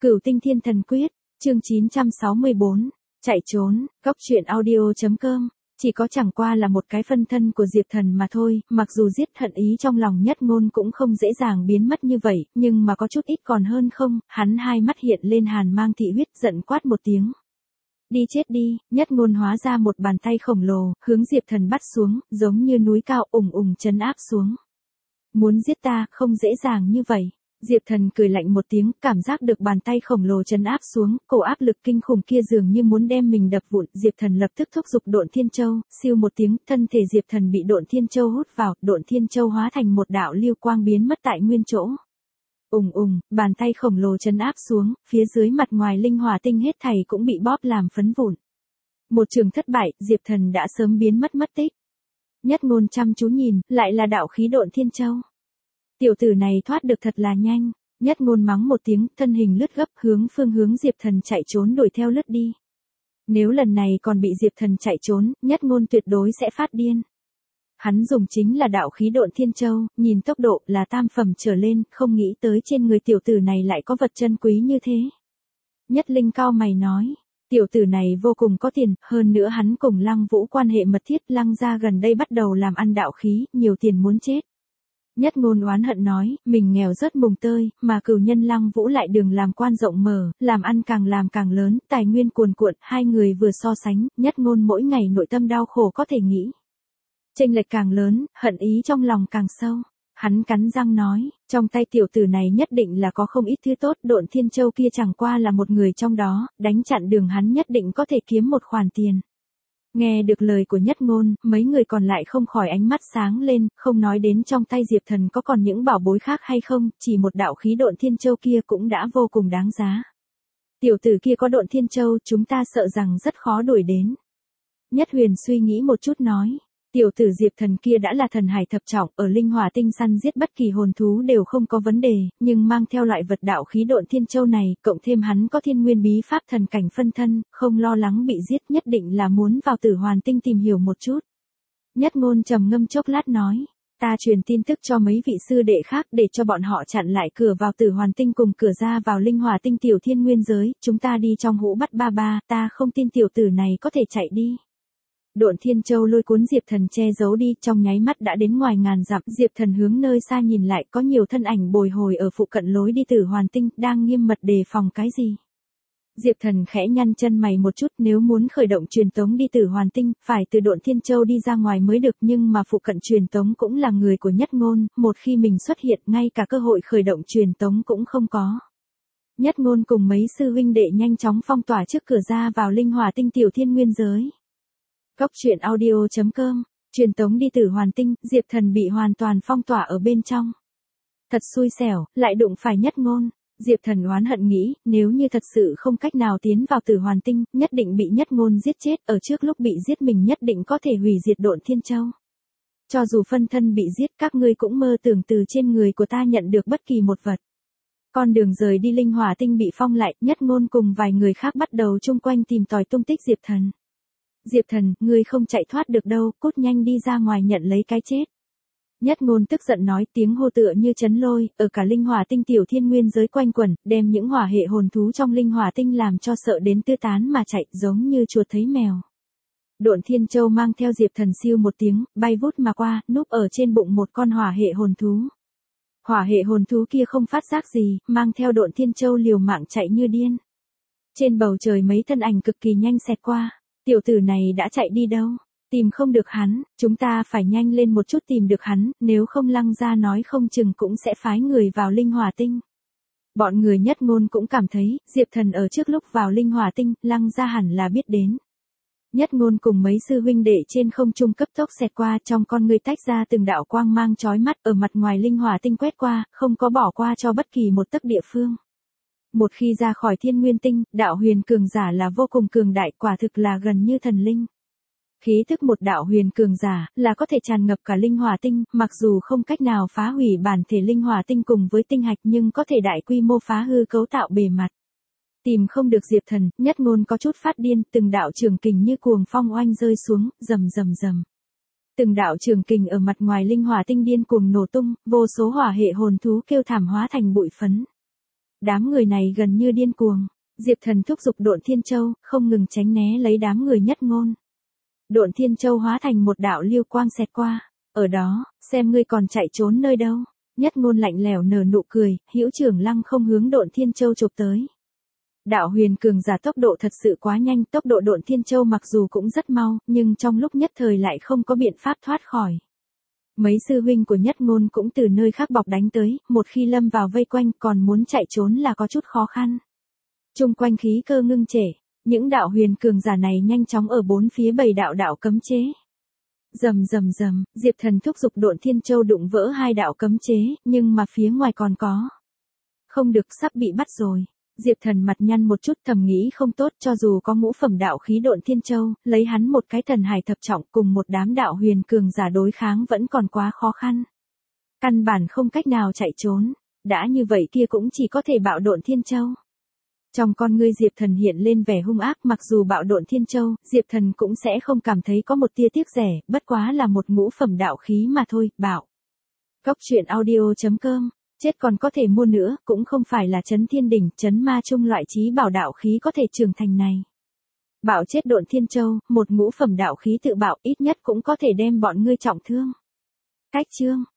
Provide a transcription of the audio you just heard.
Cửu Tinh Thiên Thần Quyết, chương 964, chạy trốn, góc truyện audio.com, chỉ có chẳng qua là một cái phân thân của Diệp Thần mà thôi, mặc dù giết hận ý trong lòng Nhất Ngôn cũng không dễ dàng biến mất như vậy, nhưng mà có chút ít còn hơn không, hắn hai mắt hiện lên hàn mang thị huyết giận quát một tiếng. Đi chết đi, Nhất Ngôn hóa ra một bàn tay khổng lồ, hướng Diệp Thần bắt xuống, giống như núi cao trấn áp xuống. Muốn giết ta, không dễ dàng như vậy. Diệp Thần cười lạnh một tiếng, cảm giác được bàn tay khổng lồ trấn áp xuống, cổ áp lực kinh khủng kia dường như muốn đem mình đập vụn. Diệp Thần lập tức thúc giục Độn Thiên Châu, siêu một tiếng, thân thể Diệp Thần bị Độn Thiên Châu hút vào, Độn Thiên Châu hóa thành một đạo lưu quang biến mất tại nguyên chỗ. Bàn tay khổng lồ trấn áp xuống, phía dưới mặt ngoài linh hỏa tinh hết thảy cũng bị bóp làm phấn vụn. Một trường thất bại, Diệp Thần đã sớm biến mất mất tích. Nhất Ngôn chăm chú nhìn, lại là đạo khí Độn Thiên Châu. Tiểu tử này thoát được thật là nhanh, Nhất Ngôn mắng một tiếng, thân hình lướt gấp hướng Diệp Thần chạy trốn đuổi theo lướt đi. Nếu lần này còn bị Diệp Thần chạy trốn, Nhất Ngôn tuyệt đối sẽ phát điên. Hắn dùng chính là đạo khí Độn Thiên Châu, nhìn tốc độ là tam phẩm trở lên, không nghĩ tới trên người tiểu tử này lại có vật chân quý như thế. Nhất Linh cao mày nói, tiểu tử này vô cùng có tiền, hơn nữa hắn cùng Lăng Vũ quan hệ mật thiết, Lăng gia gần đây bắt đầu làm ăn đạo khí, nhiều tiền muốn chết. Nhất Ngôn oán hận nói, mình nghèo rất mùng tơi, mà cửu nhân Lăng Vũ lại đường làm quan rộng mở, làm ăn càng làm càng lớn, tài nguyên cuồn cuộn, hai người vừa so sánh, Nhất Ngôn mỗi ngày nội tâm đau khổ có thể nghĩ. Chênh lệch càng lớn, hận ý trong lòng càng sâu. Hắn cắn răng nói, trong tay tiểu tử này nhất định là có không ít thứ tốt, Độn Thiên Châu kia chẳng qua là một người trong đó, đánh chặn đường hắn nhất định có thể kiếm một khoản tiền. Nghe được lời của Nhất Ngôn, mấy người còn lại không khỏi ánh mắt sáng lên, không nói đến trong tay Diệp Thần có còn những bảo bối khác hay không, chỉ một đạo khí Độn Thiên Châu kia cũng đã vô cùng đáng giá. Tiểu tử kia có Độn Thiên Châu, chúng ta sợ rằng rất khó đuổi đến. Nhất Huyền suy nghĩ một chút nói, tiểu tử Diệp Thần kia đã là thần hải thập trọng, ở linh hỏa tinh săn giết bất kỳ hồn thú đều không có vấn đề, nhưng mang theo loại vật đạo khí Độn Thiên Châu này, cộng thêm hắn có thiên nguyên bí pháp thần cảnh phân thân, không lo lắng bị giết, nhất định là muốn vào Tử Hoàn Tinh tìm hiểu một chút. Nhất Ngôn trầm ngâm chốc lát nói, ta truyền tin tức cho mấy vị sư đệ khác để cho bọn họ chặn lại cửa vào Tử Hoàn Tinh cùng cửa ra vào linh hỏa tinh tiểu thiên nguyên giới, chúng ta đi trong hũ bắt ba, ta không tin tiểu tử này có thể chạy đi. Độn Thiên Châu lôi cuốn Diệp Thần che giấu đi, trong nháy mắt đã đến ngoài ngàn dặm, Diệp Thần hướng nơi xa nhìn lại, có nhiều thân ảnh bồi hồi ở phụ cận lối đi Tử Hoàn Tinh, đang nghiêm mật đề phòng cái gì. Diệp Thần khẽ nhăn chân mày một chút, nếu muốn khởi động truyền tống đi Tử Hoàn Tinh, phải từ Độn Thiên Châu đi ra ngoài mới được, nhưng mà phụ cận truyền tống cũng là người của Nhất Ngôn, một khi mình xuất hiện, ngay cả cơ hội khởi động truyền tống cũng không có. Nhất Ngôn cùng mấy sư huynh đệ nhanh chóng phong tỏa trước cửa ra vào linh hỏa tinh tiểu thiên nguyên giới. Góc truyện audio.com, truyền tống đi Tử Hoàn Tinh, Diệp Thần bị hoàn toàn phong tỏa ở bên trong. Thật xui xẻo, lại đụng phải Nhất Ngôn. Diệp Thần oán hận nghĩ, nếu như thật sự không cách nào tiến vào Tử Hoàn Tinh, nhất định bị Nhất Ngôn giết chết, ở trước lúc bị giết mình nhất định có thể hủy diệt Độn Thiên Châu. Cho dù phân thân bị giết, các ngươi cũng mơ tưởng từ trên người của ta nhận được bất kỳ một vật. Con đường rời đi linh hỏa tinh bị phong lại, Nhất Ngôn cùng vài người khác bắt đầu chung quanh tìm tòi tung tích Diệp Thần. Diệp Thần, ngươi không chạy thoát được đâu, cút nhanh đi ra ngoài nhận lấy cái chết. Nhất Ngôn tức giận nói, tiếng hô tựa như chấn lôi, ở cả linh hỏa tinh tiểu thiên nguyên giới quanh quẩn, đem những hỏa hệ hồn thú trong linh hỏa tinh làm cho sợ đến tứ tán mà chạy, giống như chuột thấy mèo. Độn Thiên Châu mang theo Diệp Thần siêu một tiếng, bay vút mà qua, núp ở trên bụng một con hỏa hệ hồn thú. Hỏa hệ hồn thú kia không phát giác gì, mang theo Độn Thiên Châu liều mạng chạy như điên. Trên bầu trời mấy thân ảnh cực kỳ nhanh xẹt qua. Tiểu tử này đã chạy đi đâu? Tìm không được hắn, chúng ta phải nhanh lên một chút tìm được hắn, nếu không Lăng gia nói không chừng cũng sẽ phái người vào linh hỏa tinh. Bọn người Nhất Ngôn cũng cảm thấy, Diệp Thần ở trước lúc vào linh hỏa tinh, Lăng gia hẳn là biết đến. Nhất Ngôn cùng mấy sư huynh đệ trên không trung cấp tốc xẹt qua, trong con người tách ra từng đạo quang mang chói mắt, ở mặt ngoài linh hỏa tinh quét qua, không có bỏ qua cho bất kỳ một tấc địa phương. Một khi ra khỏi thiên nguyên tinh, đạo huyền cường giả là vô cùng cường đại, quả thực là gần như thần linh. Khí thức một đạo huyền cường giả là có thể tràn ngập cả linh hỏa tinh, mặc dù không cách nào phá hủy bản thể linh hỏa tinh cùng với tinh hạch nhưng có thể đại quy mô phá hư cấu tạo bề mặt. Tìm không được Diệp Thần, Nhất Ngôn có chút phát điên, từng đạo trường kình như cuồng phong oanh rơi xuống, rầm rầm rầm. Từng đạo trường kình ở mặt ngoài linh hỏa tinh điên cuồng nổ tung, vô số hỏa hệ hồn thú kêu thảm hóa thành bụi phấn. Đám người này gần như điên cuồng. Diệp Thần thúc giục Độn Thiên Châu, không ngừng tránh né lấy đám người Nhất Ngôn. Độn Thiên Châu hóa thành một đạo lưu quang xẹt qua. Ở đó, xem ngươi còn chạy trốn nơi đâu. Nhất Ngôn lạnh lẽo nở nụ cười, hữu trưởng lăng không hướng Độn Thiên Châu chụp tới. Đạo huyền cường giả tốc độ thật sự quá nhanh, tốc độ Độn Thiên Châu mặc dù cũng rất mau, nhưng trong lúc nhất thời lại không có biện pháp thoát khỏi. Mấy sư huynh của Nhất Ngôn cũng từ nơi khác bọc đánh tới, một khi lâm vào vây quanh còn muốn chạy trốn là có chút khó khăn. Trung quanh khí cơ ngưng trệ, những đạo huyền cường giả này nhanh chóng ở bốn phía bày đạo cấm chế. Rầm rầm rầm, Diệp Thần thúc giục Độn Thiên Châu đụng vỡ hai đạo cấm chế, nhưng mà phía ngoài còn có. Không được, sắp bị bắt rồi. Diệp Thần mặt nhăn một chút, thầm nghĩ không tốt, cho dù có ngũ phẩm đạo khí Độn Thiên Châu, lấy hắn một cái thần hải thập trọng cùng một đám đạo huyền cường giả đối kháng vẫn còn quá khó khăn. Căn bản không cách nào chạy trốn, đã như vậy kia cũng chỉ có thể bạo Độn Thiên Châu. Trong con ngươi Diệp Thần hiện lên vẻ hung ác, mặc dù bạo Độn Thiên Châu, Diệp Thần cũng sẽ không cảm thấy có một tia tiếc rẻ, bất quá là một ngũ phẩm đạo khí mà thôi, bạo. Góc truyện audio.com, chết còn có thể mua nữa, cũng không phải là Chấn Thiên Đỉnh, Chấn Ma Trung loại chí bảo đạo khí có thể trưởng thành này. Bạo chết Độn Thiên Châu, một ngũ phẩm đạo khí tự bạo, ít nhất cũng có thể đem bọn ngươi trọng thương. Cách chương